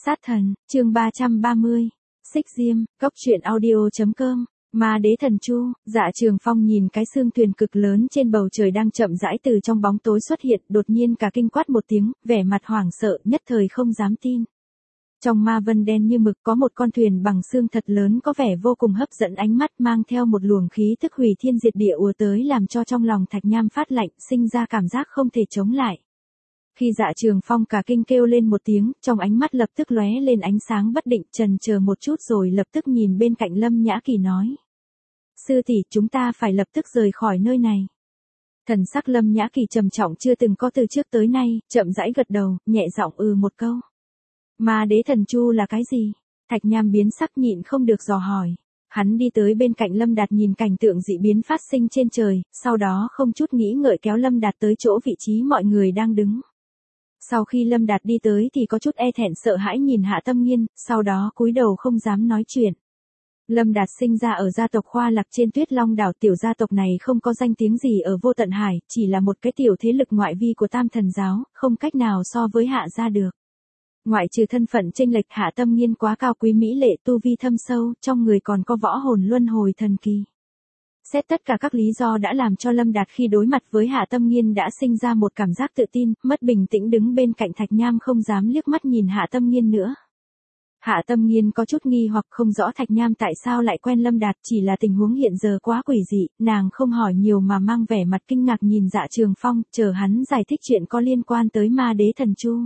Sát thần, chương 330. Xích Diêm, Cốc truyện audio.com. Ma đế thần chu. Dạ Trường Phong nhìn cái xương thuyền cực lớn trên bầu trời đang chậm rãi từ trong bóng tối xuất hiện, đột nhiên cả kinh quát một tiếng, vẻ mặt hoảng sợ, nhất thời không dám tin. Trong ma vân đen như mực có một con thuyền bằng xương thật lớn có vẻ vô cùng hấp dẫn ánh mắt, mang theo một luồng khí tức hủy thiên diệt địa ùa tới làm cho trong lòng Thạch Nham phát lạnh, sinh ra cảm giác không thể chống lại. Khi Dạ Trường Phong cả kinh kêu lên một tiếng, trong ánh mắt lập tức lóe lên ánh sáng bất định, chần chờ một chút rồi lập tức nhìn bên cạnh Lâm Nhã Kỳ nói. Sư tỷ, chúng ta phải lập tức rời khỏi nơi này. Thần sắc Lâm Nhã Kỳ trầm trọng chưa từng có từ trước tới nay, chậm rãi gật đầu, nhẹ giọng một câu. Ma đế thần chu là cái gì? Thạch Nham biến sắc nhịn không được dò hỏi. Hắn đi tới bên cạnh Lâm Đạt nhìn cảnh tượng dị biến phát sinh trên trời, sau đó không chút nghĩ ngợi kéo Lâm Đạt tới chỗ vị trí mọi người đang đứng. Sau khi Lâm Đạt đi tới thì có chút e thẹn sợ hãi nhìn Hạ Tâm Nghiên, sau đó cúi đầu không dám nói chuyện. Lâm Đạt sinh ra ở gia tộc Khoa Lạc trên Tuyết Long đảo, tiểu gia tộc này không có danh tiếng gì ở Vô Tận Hải, chỉ là một cái tiểu thế lực ngoại vi của Tam Thần giáo, không cách nào so với Hạ gia được. Ngoại trừ thân phận chênh lệch, Hạ Tâm Nghiên quá cao quý mỹ lệ, tu vi thâm sâu, trong người còn có võ hồn luân hồi thần kỳ. Xét tất cả các lý do đã làm cho Lâm Đạt khi đối mặt với Hạ Tâm Nghiên đã sinh ra một cảm giác tự tin, mất bình tĩnh đứng bên cạnh Thạch Nham không dám liếc mắt nhìn Hạ Tâm Nghiên nữa. Hạ Tâm Nghiên có chút nghi hoặc không rõ Thạch Nham tại sao lại quen Lâm Đạt, chỉ là tình huống hiện giờ quá quỷ dị, nàng không hỏi nhiều mà mang vẻ mặt kinh ngạc nhìn Dạ Trường Phong, chờ hắn giải thích chuyện có liên quan tới ma đế thần chu.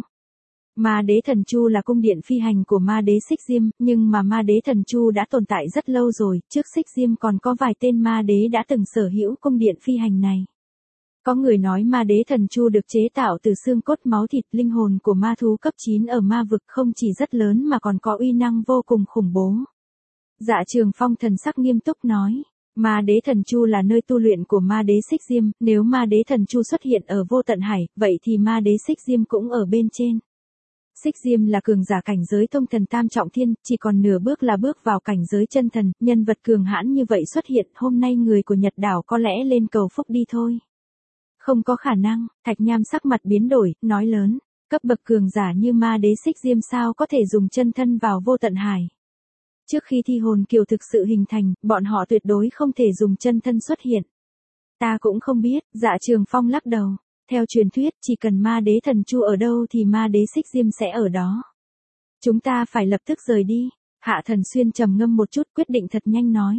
Ma đế thần chu là cung điện phi hành của ma đế Xích Diêm, nhưng mà ma đế thần chu đã tồn tại rất lâu rồi, trước Xích Diêm còn có vài tên ma đế đã từng sở hữu cung điện phi hành này. Có người nói ma đế thần chu được chế tạo từ xương cốt máu thịt, linh hồn của ma thú cấp 9 ở ma vực không chỉ rất lớn mà còn có uy năng vô cùng khủng bố. Dạ Trường Phong thần sắc nghiêm túc nói. Ma đế thần chu là nơi tu luyện của ma đế Xích Diêm, nếu ma đế thần chu xuất hiện ở Vô Tận Hải, vậy thì ma đế Xích Diêm cũng ở bên trên. Xích Diêm là cường giả cảnh giới thông thần tam trọng thiên, chỉ còn nửa bước là bước vào cảnh giới chân thần, nhân vật cường hãn như vậy xuất hiện, hôm nay người của Nhật đảo có lẽ lên cầu phúc đi thôi. Không có khả năng, Thạch Nham sắc mặt biến đổi, nói lớn, cấp bậc cường giả như ma đế Xích Diêm sao có thể dùng chân thân vào Vô Tận Hải. Trước khi thi hồn kiều thực sự hình thành, bọn họ tuyệt đối không thể dùng chân thân xuất hiện. Ta cũng không biết, Dạ Trường Phong lắc đầu. Theo truyền thuyết, chỉ cần ma đế thần chu ở đâu thì ma đế Xích Diêm sẽ ở đó. Chúng ta phải lập tức rời đi. Hạ Thần Xuyên trầm ngâm một chút quyết định thật nhanh nói.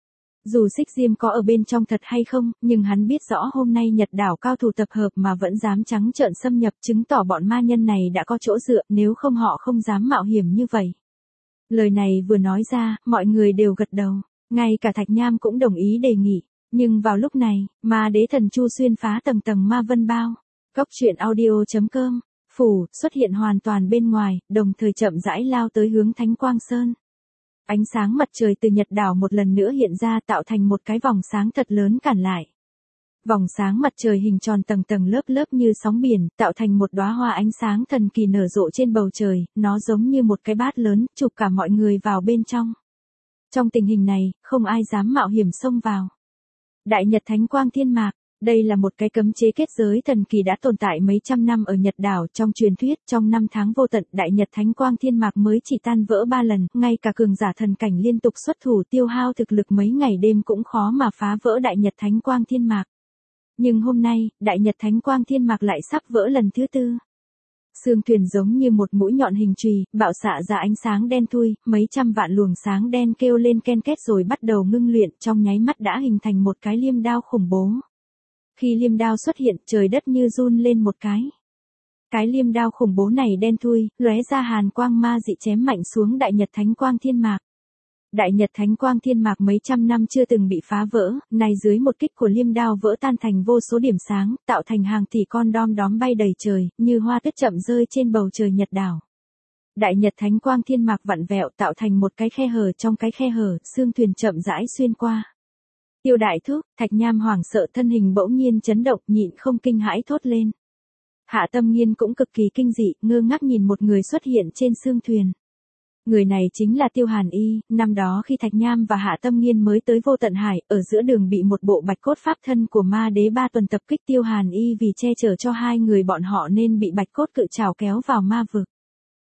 Dù Xích Diêm có ở bên trong thật hay không, nhưng hắn biết rõ hôm nay Nhật đảo cao thủ tập hợp mà vẫn dám trắng trợn xâm nhập, chứng tỏ bọn ma nhân này đã có chỗ dựa, nếu không họ không dám mạo hiểm như vậy. Lời này vừa nói ra, mọi người đều gật đầu, ngay cả Thạch Nham cũng đồng ý đề nghị. Nhưng vào lúc này, ma đế thần chu xuyên phá tầng tầng ma vân bao. Cốc truyện audio.com. Phủ xuất hiện hoàn toàn bên ngoài, đồng thời chậm rãi lao tới hướng Thánh Quang Sơn. Ánh sáng mặt trời từ Nhật đảo một lần nữa hiện ra tạo thành một cái vòng sáng thật lớn cản lại. Vòng sáng mặt trời hình tròn tầng tầng lớp lớp như sóng biển, tạo thành một đóa hoa ánh sáng thần kỳ nở rộ trên bầu trời, nó giống như một cái bát lớn, chụp cả mọi người vào bên trong. Trong tình hình này, không ai dám mạo hiểm xông vào. Đại Nhật Thánh Quang Thiên Mạc, đây là một cái cấm chế kết giới thần kỳ đã tồn tại mấy trăm năm ở Nhật đảo, trong truyền thuyết trong năm tháng vô tận, Đại Nhật Thánh Quang Thiên Mạc mới chỉ tan vỡ 3 lần, ngay cả cường giả thần cảnh liên tục xuất thủ tiêu hao thực lực mấy ngày đêm cũng khó mà phá vỡ Đại Nhật Thánh Quang Thiên Mạc. Nhưng hôm nay, Đại Nhật Thánh Quang Thiên Mạc lại sắp vỡ lần thứ 4. Sương thuyền giống như một mũi nhọn hình chùy, bạo xạ ra ánh sáng đen thui, mấy trăm vạn luồng sáng đen kêu lên ken két rồi bắt đầu ngưng luyện, trong nháy mắt đã hình thành một cái liêm đao khủng bố. Khi liêm đao xuất hiện, trời đất như run lên một cái. Cái liêm đao khủng bố này đen thui, lóe ra hàn quang ma dị chém mạnh xuống Đại Nhật Thánh Quang Thiên Mạc. Đại Nhật Thánh Quang Thiên Mạc mấy trăm năm chưa từng bị phá vỡ, nay dưới một kích của liêm đao vỡ tan thành vô số điểm sáng, tạo thành hàng tỷ con đom đóm bay đầy trời, như hoa tuyết chậm rơi trên bầu trời Nhật đảo. Đại Nhật Thánh Quang Thiên Mạc vặn vẹo tạo thành một cái khe hở, trong cái khe hở, xương thuyền chậm rãi xuyên qua. Tiêu đại thúc, Thạch Nham hoảng sợ thân hình bỗng nhiên chấn động, nhịn không kinh hãi thốt lên. Hạ Tâm Nghiên cũng cực kỳ kinh dị, ngơ ngác nhìn một người xuất hiện trên xương thuyền. Người này chính là Tiêu Hàn Y, năm đó khi Thạch Nham và Hạ Tâm Nghiên mới tới Vô Tận Hải, ở giữa đường bị một bộ bạch cốt pháp thân của ma đế 3 tuần tập kích. Tiêu Hàn Y vì che chở cho hai người bọn họ nên bị bạch cốt cự trảo kéo vào ma vực.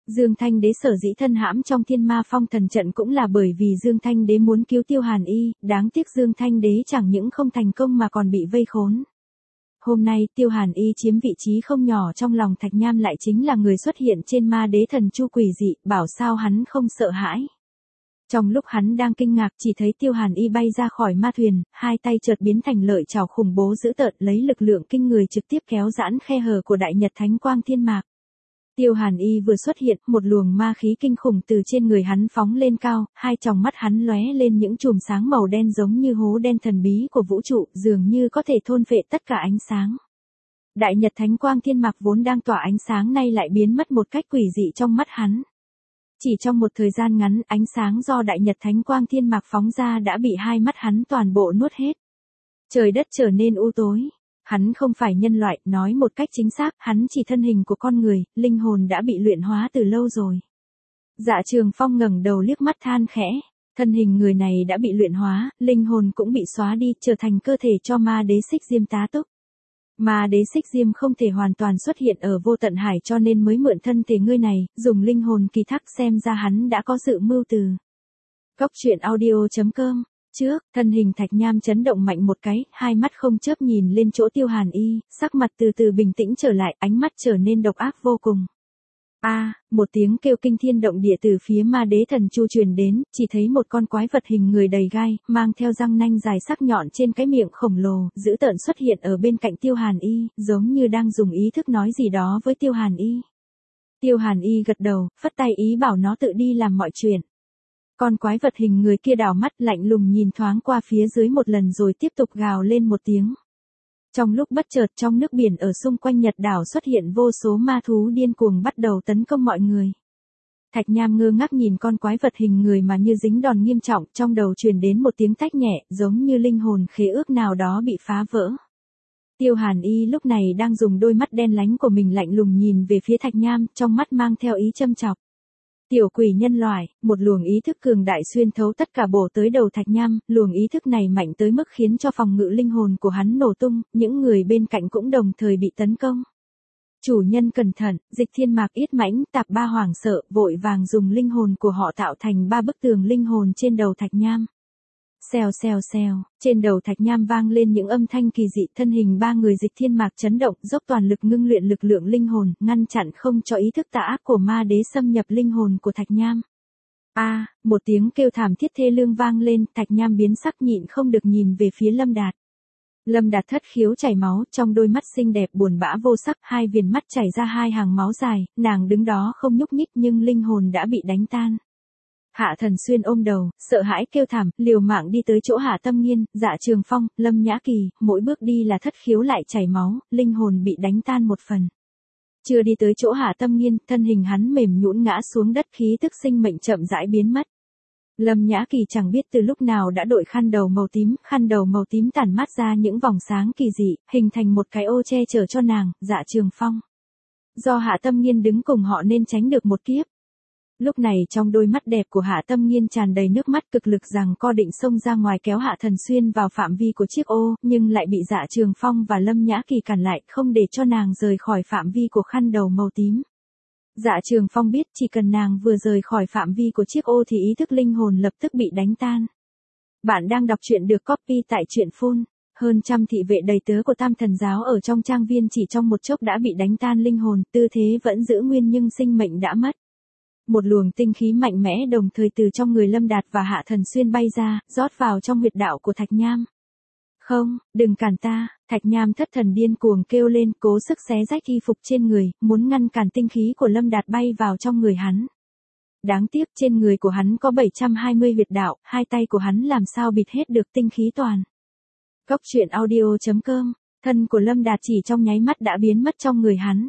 Dương Thanh Đế sở dĩ thân hãm trong Thiên Ma Phong Thần trận cũng là bởi vì Dương Thanh Đế muốn cứu Tiêu Hàn Y, đáng tiếc Dương Thanh Đế chẳng những không thành công mà còn bị vây khốn. Hôm nay Tiêu Hàn Y chiếm vị trí không nhỏ trong lòng Thạch Nham, lại chính là người xuất hiện trên Ma Đế Thần Chu quỷ dị, bảo sao hắn không sợ hãi. Trong lúc hắn đang kinh ngạc, chỉ thấy Tiêu Hàn Y bay ra khỏi ma thuyền, hai tay chợt biến thành lợi trảo khủng bố dữ tợn, lấy lực lượng kinh người trực tiếp kéo giãn khe hở của Đại Nhật Thánh Quang Thiên Mạc. Tiêu Hàn Y vừa xuất hiện, một luồng ma khí kinh khủng từ trên người hắn phóng lên cao, hai tròng mắt hắn lóe lên những chùm sáng màu đen giống như hố đen thần bí của vũ trụ, dường như có thể thôn phệ tất cả ánh sáng. Đại Nhật Thánh Quang Thiên Mạc vốn đang tỏa ánh sáng nay lại biến mất một cách quỷ dị trong mắt hắn. Chỉ trong một thời gian ngắn, ánh sáng do Đại Nhật Thánh Quang Thiên Mạc phóng ra đã bị hai mắt hắn toàn bộ nuốt hết. Trời đất trở nên u tối. Hắn không phải nhân loại, nói một cách chính xác, hắn chỉ thân hình của con người, linh hồn đã bị luyện hóa từ lâu rồi. Dạ Trường Phong ngẩng đầu liếc mắt than khẽ, thân hình người này đã bị luyện hóa, linh hồn cũng bị xóa đi, trở thành cơ thể cho Ma Đế Xích Diêm tá túc. Ma Đế Xích Diêm không thể hoàn toàn xuất hiện ở Vô Tận Hải cho nên mới mượn thân thể ngươi này, dùng linh hồn kỳ thác, xem ra hắn đã có dự mưu từ. Cốc truyện audio.com. Trước, thân hình Thạch Nham chấn động mạnh một cái, hai mắt không chớp nhìn lên chỗ Tiêu Hàn Y, sắc mặt từ từ bình tĩnh trở lại, ánh mắt trở nên độc ác vô cùng. Một tiếng kêu kinh thiên động địa từ phía Ma Đế Thần Chu truyền đến, chỉ thấy một con quái vật hình người đầy gai, mang theo răng nanh dài sắc nhọn trên cái miệng khổng lồ, dữ tợn xuất hiện ở bên cạnh Tiêu Hàn Y, giống như đang dùng ý thức nói gì đó với Tiêu Hàn Y. Tiêu Hàn Y gật đầu, phất tay ý bảo nó tự đi làm mọi chuyện. Con quái vật hình người kia đảo mắt lạnh lùng nhìn thoáng qua phía dưới một lần rồi tiếp tục gào lên một tiếng. Trong lúc bất chợt trong nước biển ở xung quanh Nhật đảo xuất hiện vô số ma thú điên cuồng bắt đầu tấn công mọi người. Thạch Nham ngơ ngác nhìn con quái vật hình người mà như dính đòn nghiêm trọng, trong đầu truyền đến một tiếng tách nhẹ, giống như linh hồn khế ước nào đó bị phá vỡ. Tiêu Hàn Y lúc này đang dùng đôi mắt đen láy của mình lạnh lùng nhìn về phía Thạch Nham, trong mắt mang theo ý châm chọc. Tiểu quỷ nhân loại, một luồng ý thức cường đại xuyên thấu tất cả bổ tới đầu Thạch Nham, luồng ý thức này mạnh tới mức khiến cho phòng ngự linh hồn của hắn nổ tung, những người bên cạnh cũng đồng thời bị tấn công. Chủ nhân cẩn thận, Dịch Thiên Mạc Yết Mãnh, Tạp Ba hoảng sợ, vội vàng dùng linh hồn của họ tạo thành 3 bức tường linh hồn trên đầu Thạch Nham. Xèo xèo xèo, trên đầu Thạch Nham vang lên những âm thanh kỳ dị, thân hình 3 người Dịch Thiên Mạc chấn động, dốc toàn lực ngưng luyện lực lượng linh hồn, ngăn chặn không cho ý thức tà ác của Ma Đế xâm nhập linh hồn của Thạch Nham. Một tiếng kêu thảm thiết thê lương vang lên, Thạch Nham biến sắc nhịn không được nhìn về phía Lâm Đạt. Lâm Đạt thất khiếu chảy máu, trong đôi mắt xinh đẹp buồn bã vô sắc, hai viền mắt chảy ra hai hàng máu dài, nàng đứng đó không nhúc nhích nhưng linh hồn đã bị đánh tan. Hạ Thần Xuyên ôm đầu, sợ hãi kêu thảm, liều mạng đi tới chỗ Hạ Tâm Nghiên, Dạ Trường Phong, Lâm Nhã Kỳ, mỗi bước đi là thất khiếu lại chảy máu, linh hồn bị đánh tan một phần. Chưa đi tới chỗ Hạ Tâm Nghiên, thân hình hắn mềm nhũn ngã xuống đất, khí tức sinh mệnh chậm rãi biến mất. Lâm Nhã Kỳ chẳng biết từ lúc nào đã đội khăn đầu màu tím tản mát ra những vòng sáng kỳ dị, hình thành một cái ô che chở cho nàng, Dạ Trường Phong. Do Hạ Tâm Nghiên đứng cùng họ nên tránh được một kiếp. Lúc này trong đôi mắt đẹp của Hạ Tâm Nghiên tràn đầy nước mắt, cực lực rằng co định xông ra ngoài kéo Hạ Thần Xuyên vào phạm vi của chiếc ô, nhưng lại bị Dạ Trường Phong và Lâm Nhã Kỳ cản lại, không để cho nàng rời khỏi phạm vi của khăn đầu màu tím. Dạ Trường Phong biết chỉ cần nàng vừa rời khỏi phạm vi của chiếc ô thì ý thức linh hồn lập tức bị đánh tan. Bạn đang đọc truyện được copy tại truyện phun. Hơn trăm thị vệ đầy tớ của Tam Thần Giáo ở trong trang viên chỉ trong một chốc đã bị đánh tan linh hồn, tư thế vẫn giữ nguyên nhưng sinh mệnh đã mất. Một luồng tinh khí mạnh mẽ đồng thời từ trong người Lâm Đạt và Hạ Thần Xuyên bay ra, rót vào trong huyệt đạo của Thạch Nham. Không, đừng cản ta, Thạch Nham thất thần điên cuồng kêu lên, cố sức xé rách y phục trên người, muốn ngăn cản tinh khí của Lâm Đạt bay vào trong người hắn. Đáng tiếc trên người của hắn có 720 huyệt đạo, hai tay của hắn làm sao bịt hết được tinh khí toàn. Cốc truyện audio.com, thân của Lâm Đạt chỉ trong nháy mắt đã biến mất trong người hắn.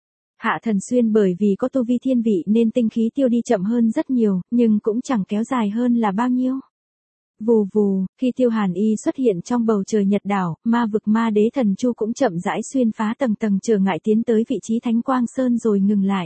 Hạ Thần Xuyên bởi vì có tu vi thiên vị nên tinh khí tiêu đi chậm hơn rất nhiều, nhưng cũng chẳng kéo dài hơn là bao nhiêu. Vù vù, khi Tiêu Hàn Y xuất hiện trong bầu trời Nhật đảo, ma vực Ma Đế Thần Chu cũng chậm rãi xuyên phá tầng tầng trở ngại tiến tới vị trí Thánh Quang Sơn rồi ngừng lại.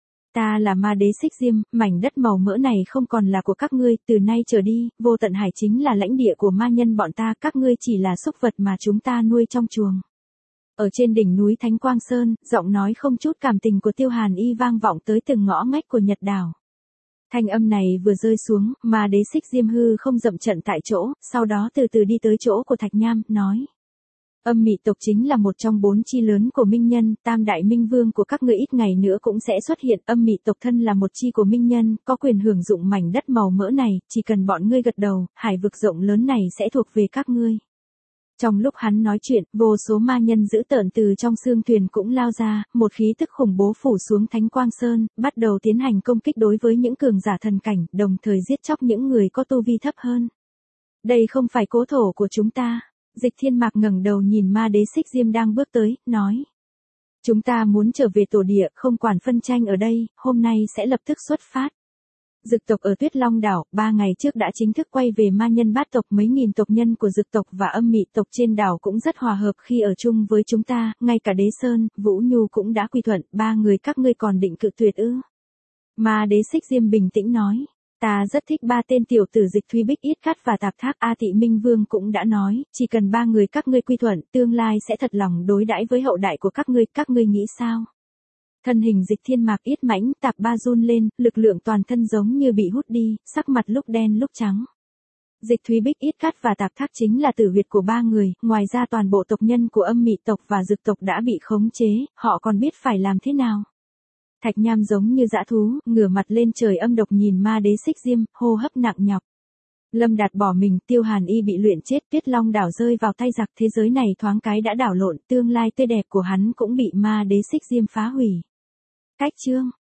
Ta là Ma Đế Xích Diêm, mảnh đất màu mỡ này không còn là của các ngươi, từ nay trở đi, Vô Tận Hải chính là lãnh địa của ma nhân bọn ta, các ngươi chỉ là súc vật mà chúng ta nuôi trong chuồng. Ở trên đỉnh núi Thánh Quang Sơn, giọng nói không chút cảm tình của Tiêu Hàn Y vang vọng tới từng ngõ ngách của Nhật đảo. Thanh âm này vừa rơi xuống, mà đế Xích Diêm hư không dậm trận tại chỗ, sau đó từ từ đi tới chỗ của Thạch Nham, nói. Âm Mị tộc chính là một trong 4 chi lớn của Minh Nhân, tam đại Minh Vương của các ngươi ít ngày nữa cũng sẽ xuất hiện. Âm Mị tộc thân là một chi của Minh Nhân, có quyền hưởng dụng mảnh đất màu mỡ này, chỉ cần bọn ngươi gật đầu, hải vực rộng lớn này sẽ thuộc về các ngươi. Trong lúc hắn nói chuyện, vô số ma nhân dữ tợn từ trong xương thuyền cũng lao ra, một khí tức khủng bố phủ xuống Thánh Quang Sơn, bắt đầu tiến hành công kích đối với những cường giả thần cảnh, đồng thời giết chóc những người có tu vi thấp hơn. Đây không phải cố thổ của chúng ta. Dịch Thiên Mạc ngẩng đầu nhìn ma đế Xích Diêm đang bước tới, nói. Chúng ta muốn trở về tổ địa, không quản phân tranh ở đây, hôm nay sẽ lập tức xuất phát. Dực tộc ở Tuyết Long đảo, 3 ngày trước đã chính thức quay về ma nhân bát tộc, mấy nghìn tộc nhân của Dực tộc và Âm Mị tộc trên đảo cũng rất hòa hợp khi ở chung với chúng ta, ngay cả Đế Sơn, Vũ Nhu cũng đã quy thuận, 3 người các ngươi còn định cự tuyệt ư? Ma đế Xích Diêm bình tĩnh nói. Ta rất thích 3 tên tiểu tử Dịch Thuy Bích Yết Cát và Tạp Thác. A Tị Minh Vương cũng đã nói, chỉ cần 3 người các ngươi quy thuận, tương lai sẽ thật lòng đối đãi với hậu đại của các ngươi nghĩ sao? Thân hình Dịch Thiên Mạc yết mãnh, Tạp Ba run lên, lực lượng toàn thân giống như bị hút đi, sắc mặt lúc đen lúc trắng. Dịch Thuy Bích Yết Cát và Tạp Thác chính là tử huyệt của 3 người, ngoài ra toàn bộ tộc nhân của Âm Mị tộc và Dực tộc đã bị khống chế, họ còn biết phải làm thế nào? Thạch Nham giống như dã thú, ngửa mặt lên trời âm độc nhìn ma đế Xích Diêm, hô hấp nặng nhọc. Lâm Đạt bỏ mình, Tiêu Hàn Y bị luyện chết, Tuyết Long đảo rơi vào tay giặc, thế giới này thoáng cái đã đảo lộn, tương lai tươi đẹp của hắn cũng bị ma đế Xích Diêm phá hủy. Cách chương